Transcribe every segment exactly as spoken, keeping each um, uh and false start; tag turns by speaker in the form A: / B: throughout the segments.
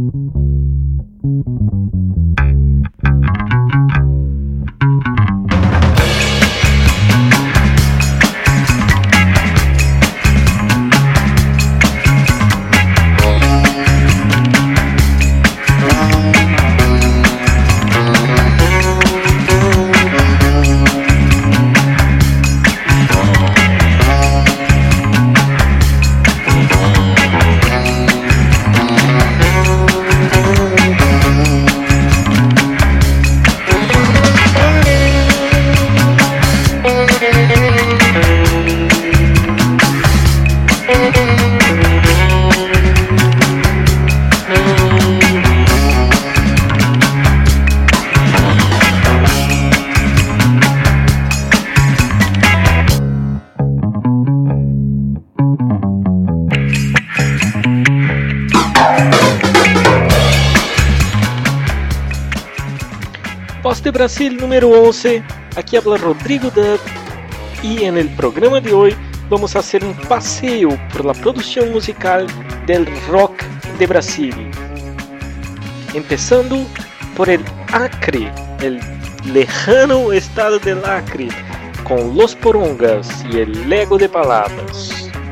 A: Voz de Brasil número once, aquí habla Rodrigo Dub y en el programa de hoy vamos a hacer un paseo por la producción musical del rock de Brasil. Empezando por el Acre, el lejano estado del Acre, con Los Porongas y el Lego de Palavras.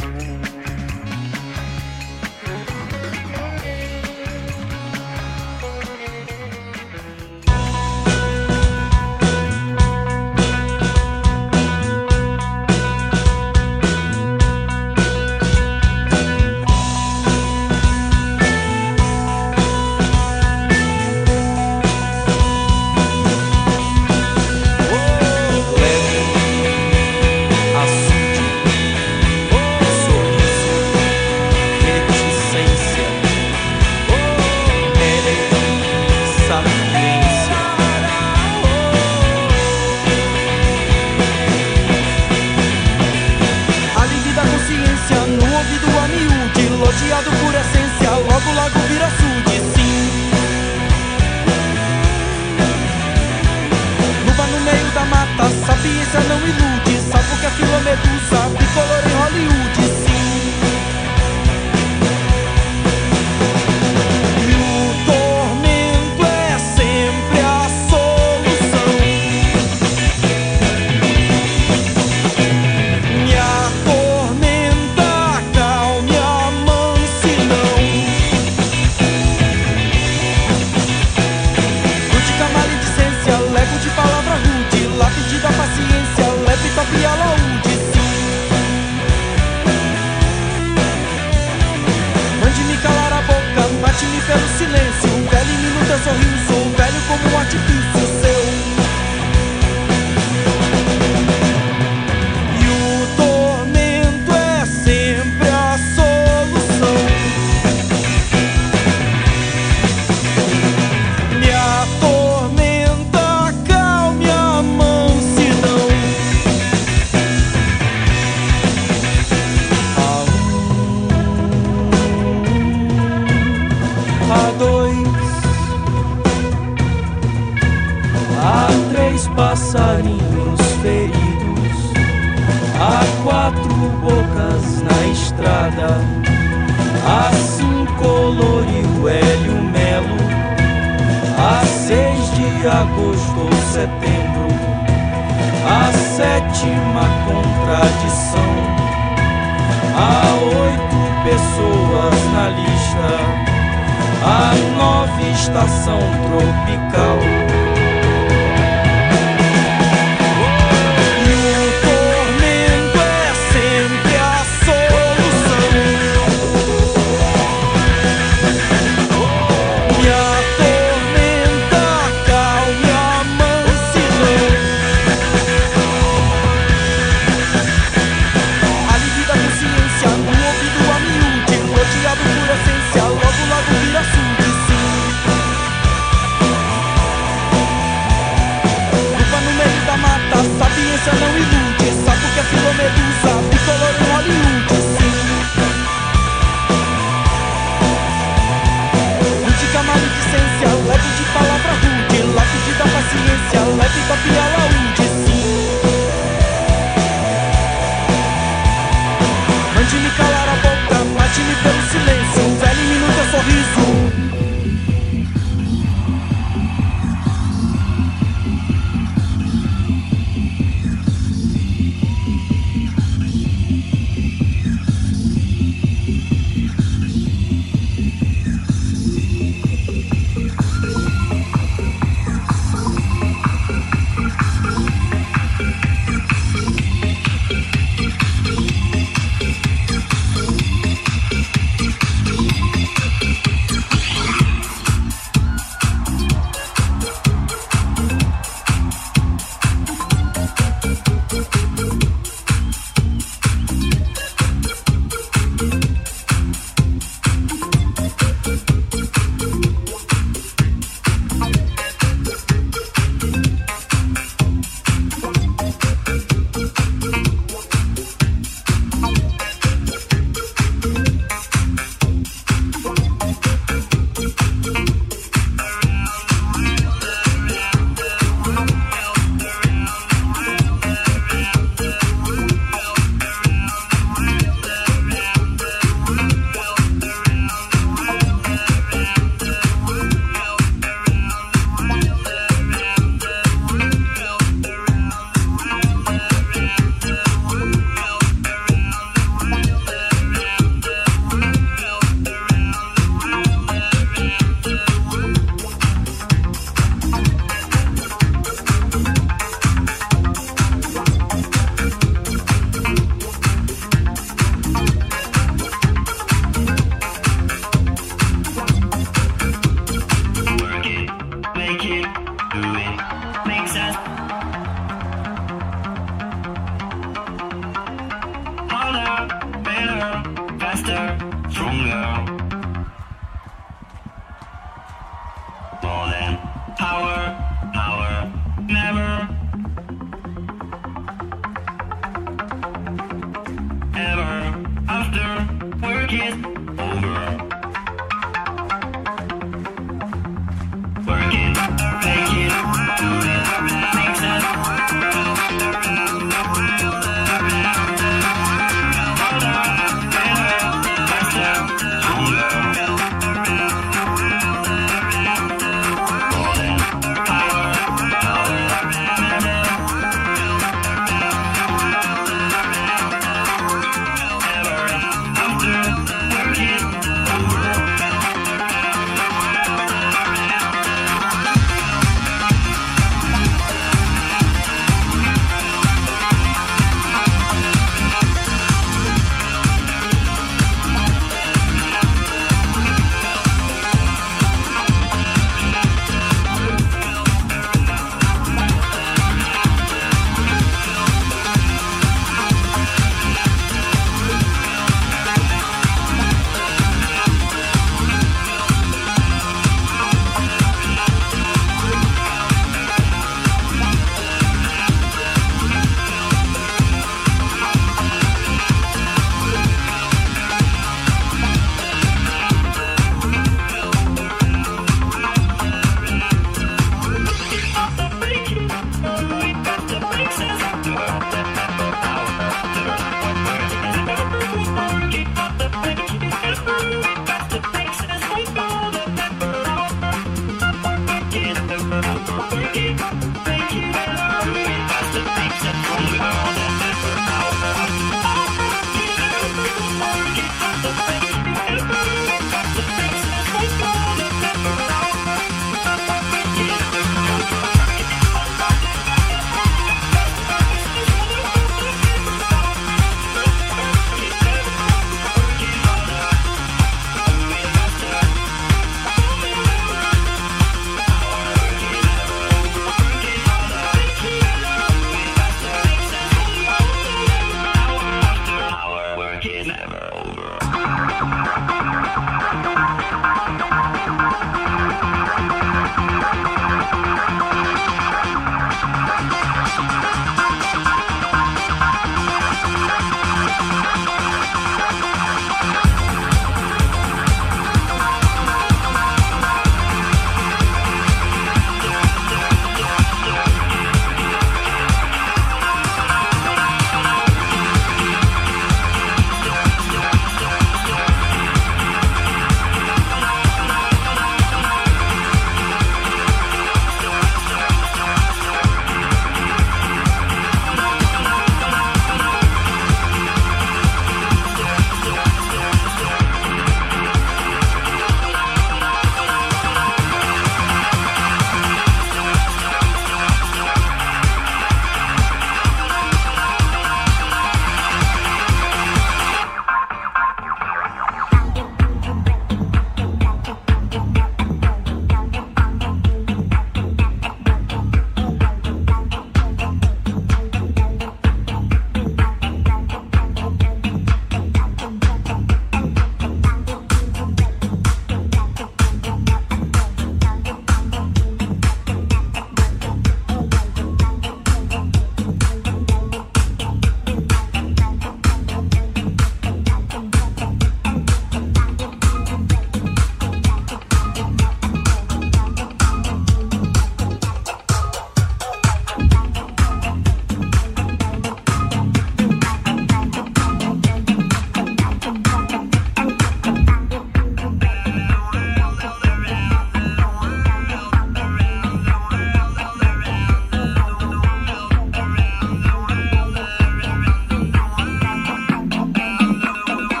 B: Passarinhos feridos, há quatro bocas na estrada, assim coloriu Hélio Melo, a seis de agosto ou setembro, a sétima contradição, há oito pessoas na lista, a nove estação tropical.
C: Logo, logo vira sul de sim.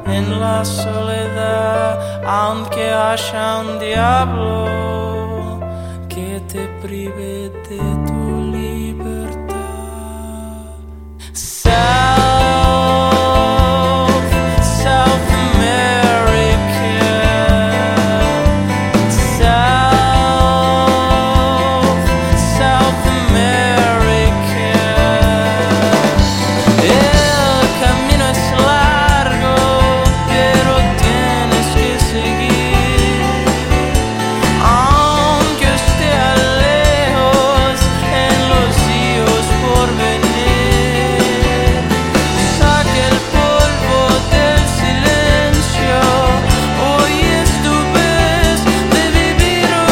B: en la soledad, aunque haya un diablo que te prive de tu libertad. South, South America, South, South America. El camino es largo, pero tienes que seguir, aunque esté lejos en los días por venir. Saca el polvo del silencio, hoy es tu vez de vivir o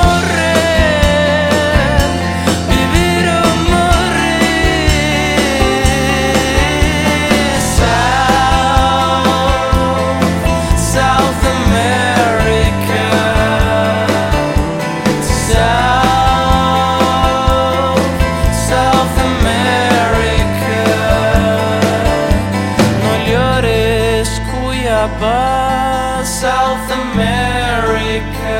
B: morir, vivir o morir. South, South America, South, South America. No llores, Cuiabá, South America.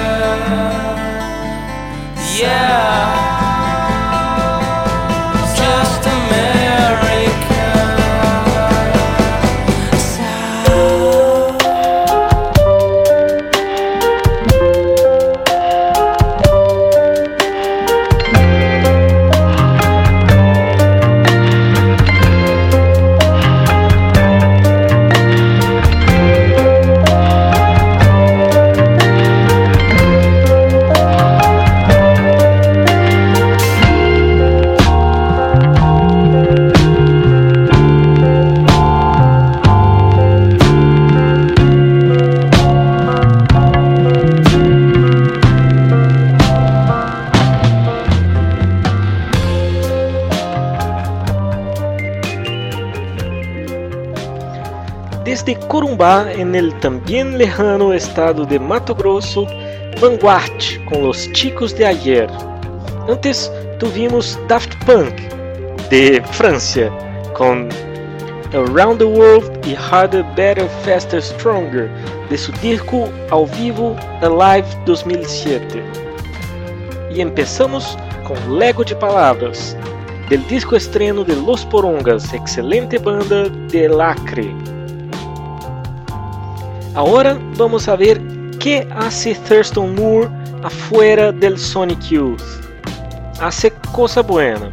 B: Yeah, just America. South.
A: Desde Corumbá, en el también lejano estado de Mato Grosso, Vanguard con Los Chicos de Ayer. Antes tuvimos Daft Punk de Francia con Around the World y Harder, Better, Faster, Stronger de su disco ao vivo Alive dos mil e siete. E empezamos com Lego de Palavras del disco estreno de Los Porongas, excelente banda de El Acre. Ahora vamos a ver qué hace Thurston Moore afuera del Sonic Youth. Hace cosa buena.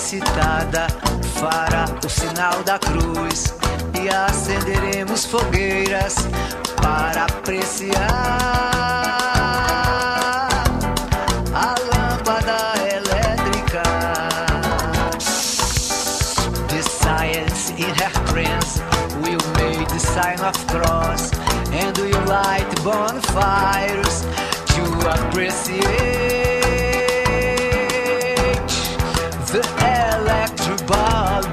C: excitada fará o sinal da cruz e acenderemos fogueiras para apreciar a lâmpada elétrica. The science in her trance will make the sign of cross and will light bonfires to appreciate the electric bulb.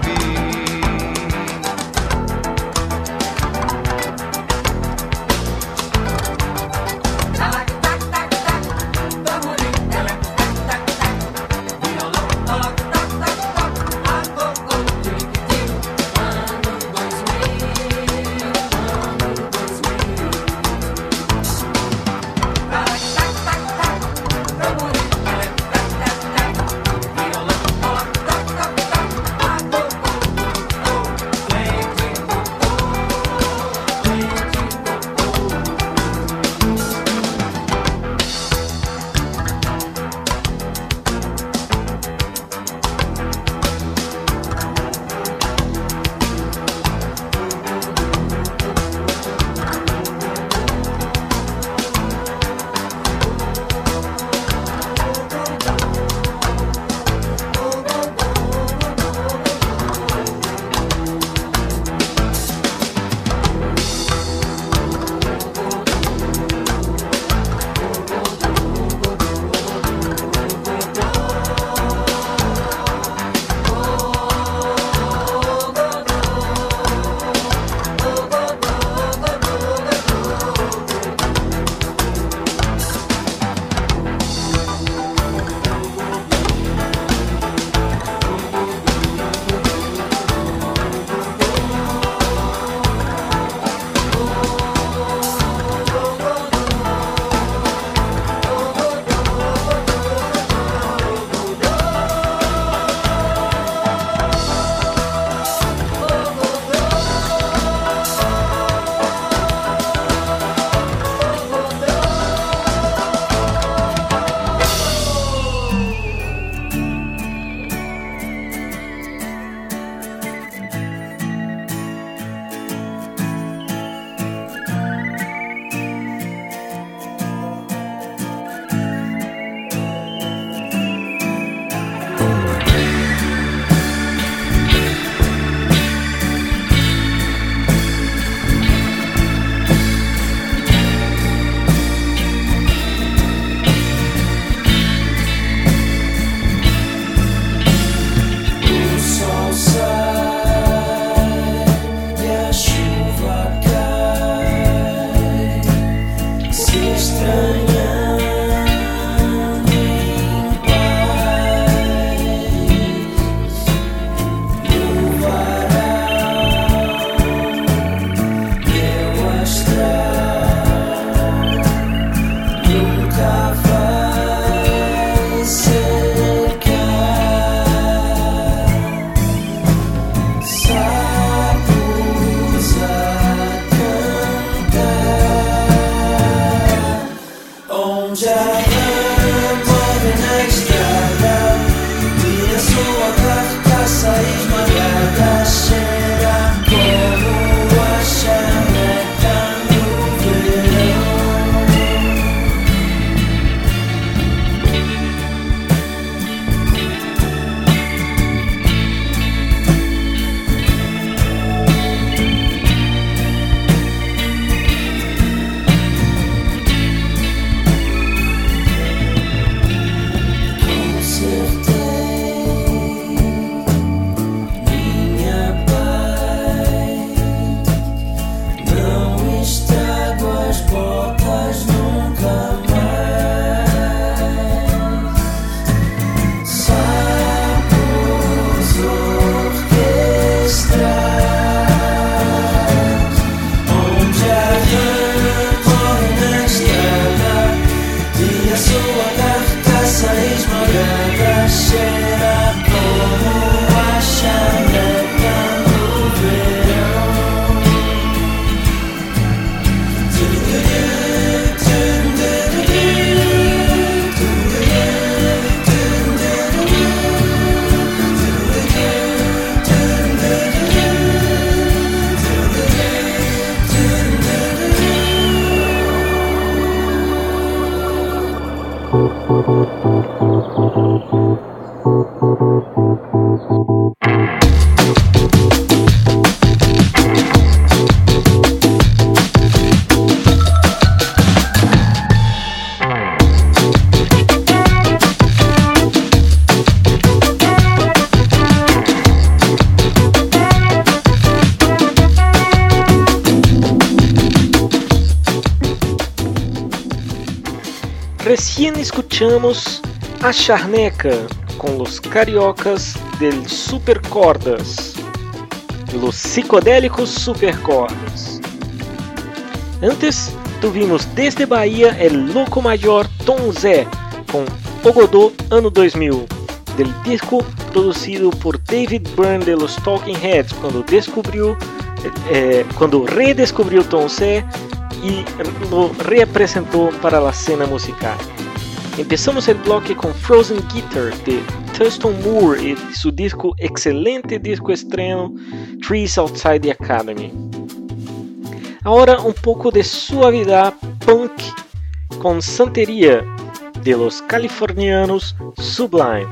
A: Recién escuchamos A Charneca con los cariocas del Supercordas, los psicodélicos Supercordas. Antes tuvimos desde Bahia el Louco Major Tom Zé con Ogodô ano dois mil, del disco producido por David Byrne de los Talking Heads cuando descubriu, eh, cuando redescubriu Tom Zé y lo reapresentou para la escena musical. Empezamos el bloque con Frozen Guitar de Thurston Moore y su disco, excelente disco estreno, Trees Outside the Academy. Ahora un poco de suavidad punk con Santería de los californianos Sublime.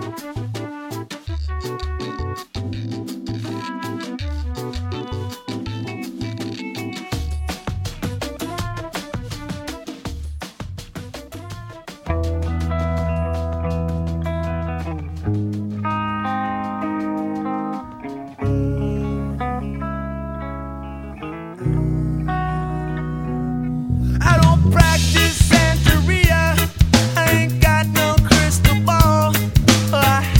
B: I ain't got no crystal ball. I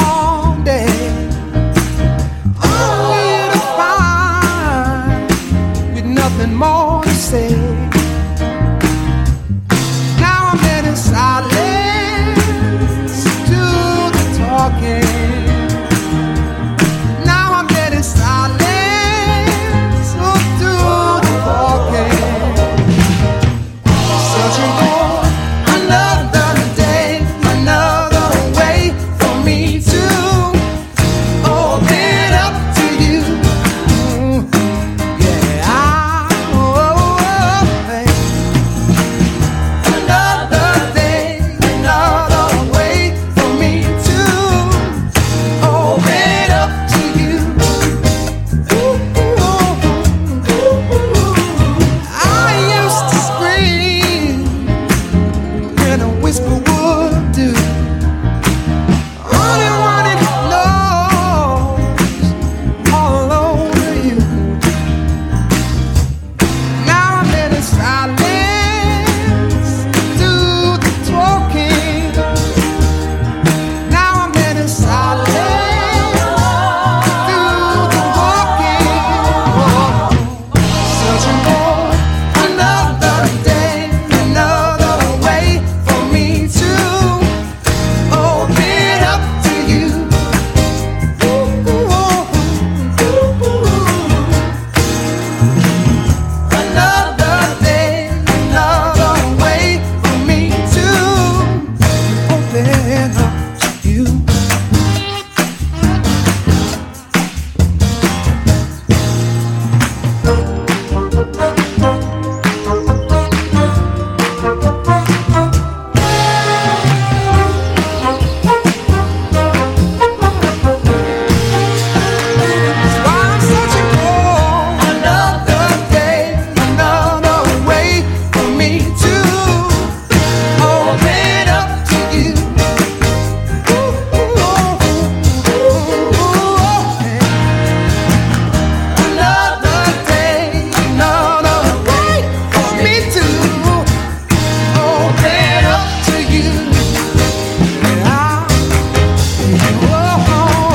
D: one day, only to find with nothing more to say. Now I'm in silence to the talking. Now I'm in silence to the walking. Searching for another day, another way for me to open up to you. Yeah, I, oh, oh, hey. Another day, another way for me to open up to you. Ooh, ooh, ooh. I used to scream and a whisper would do. Only wanted to know all over you. Now I'm in silence to the talking. Now I'm in silence to the walking. Searching for another day, another way for me to open up to you. Ooh, ooh, ooh, ooh. Another day, another way for me to open up to you. That's why I'm searching for another day, another way for me to open up to you. Ooh, ooh, ooh, ooh. Another day, another way for me to open up to you. And I, oh, oh,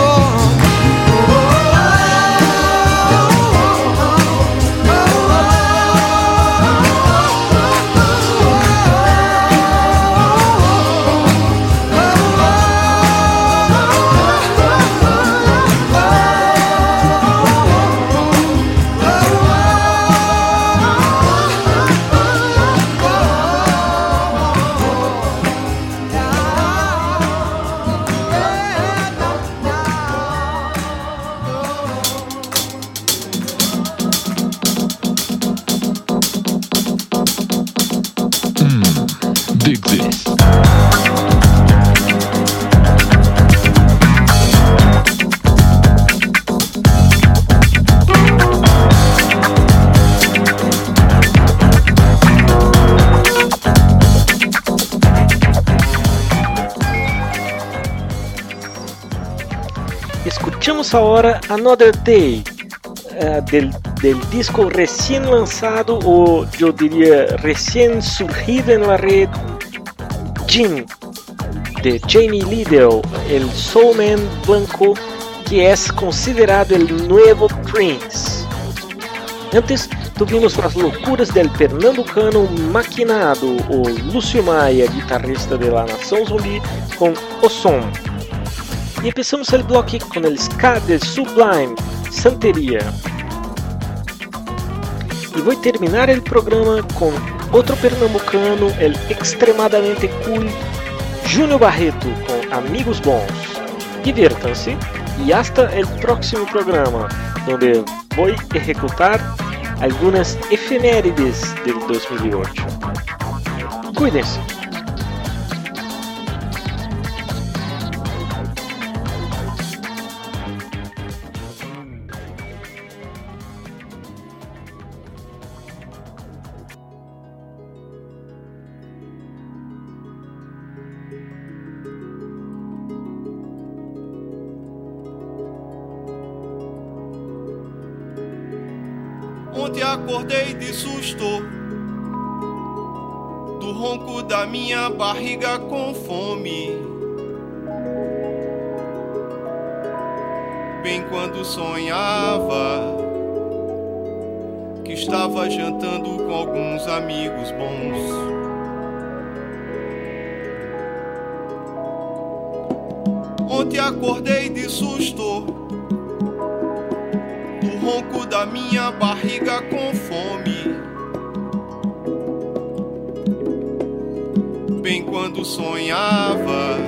E: Dig this.
A: Escuchamos ahora Another Day, eh, del, del disco recién lanzado, o yo diría recién surgido en la red, Jim, de Jamie Liddell, el soulman blanco que es considerado el nuevo Prince. Antes tuvimos las locuras del pernambucano Maquinado, o Lúcio Maia, guitarrista de la Nação Zumbi, con O Som. Y empezamos el bloque con el ska del Sublime, Santería. Y voy a terminar el programa con otro pernambucano, el extremadamente cool Júnior Barreto, con Amigos Bons. Diviértanse y hasta el próximo programa, donde voy a ejecutar algunas efemérides del dos mil ocho. Cuídense.
F: Ontem acordei de susto do ronco da minha barriga com fome. Bem quando sonhava que estava jantando com alguns amigos bons. Ontem acordei de susto do ronco da minha barriga com fome. Bem quando sonhava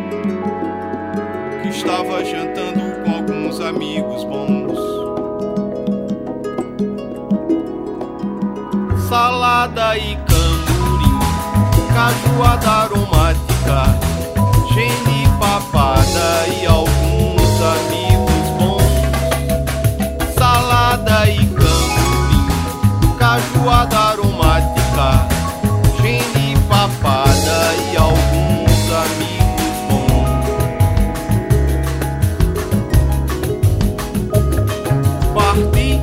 F: que estava jantando com alguns amigos bons. Salada e camburi, cajuada aromática, gene papada e alguns amigos bons. Salada e camburi, cajuada aromática, gene papada e alguns amigos bons. Parti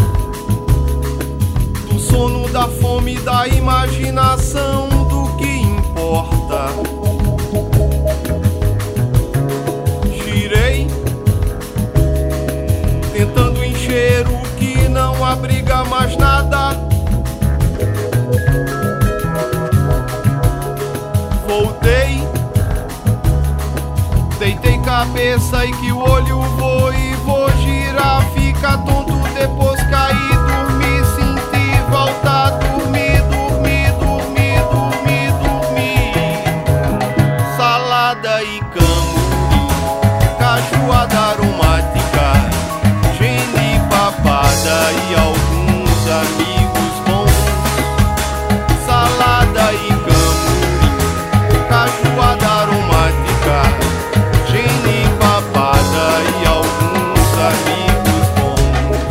F: do sono, da fome, da imaginação, do que importa. Girei, tentando encher o que não abriga mais nada. Voltei, deitei cabeça e que o olho vou e vou girar, fica tonto, depois cair, dormir, sentir, voltar, dormir, dormir, dormir, dormir, dormir. Salada e camburi, cajuada aromática, gene papada e alguns amigos bons. Salada e camburi, cajuada aromática, gene papada e alguns amigos bons.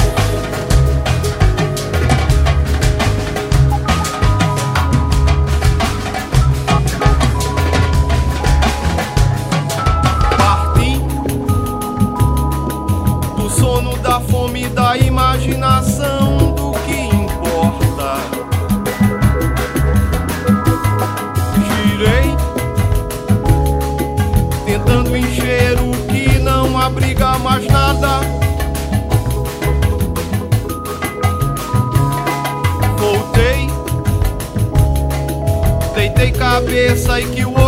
F: Parti do sono, da fome, da imaginação, do que importa. Girei, tentando encher o que não abriga mais nada. Voltei, deitei cabeça e que o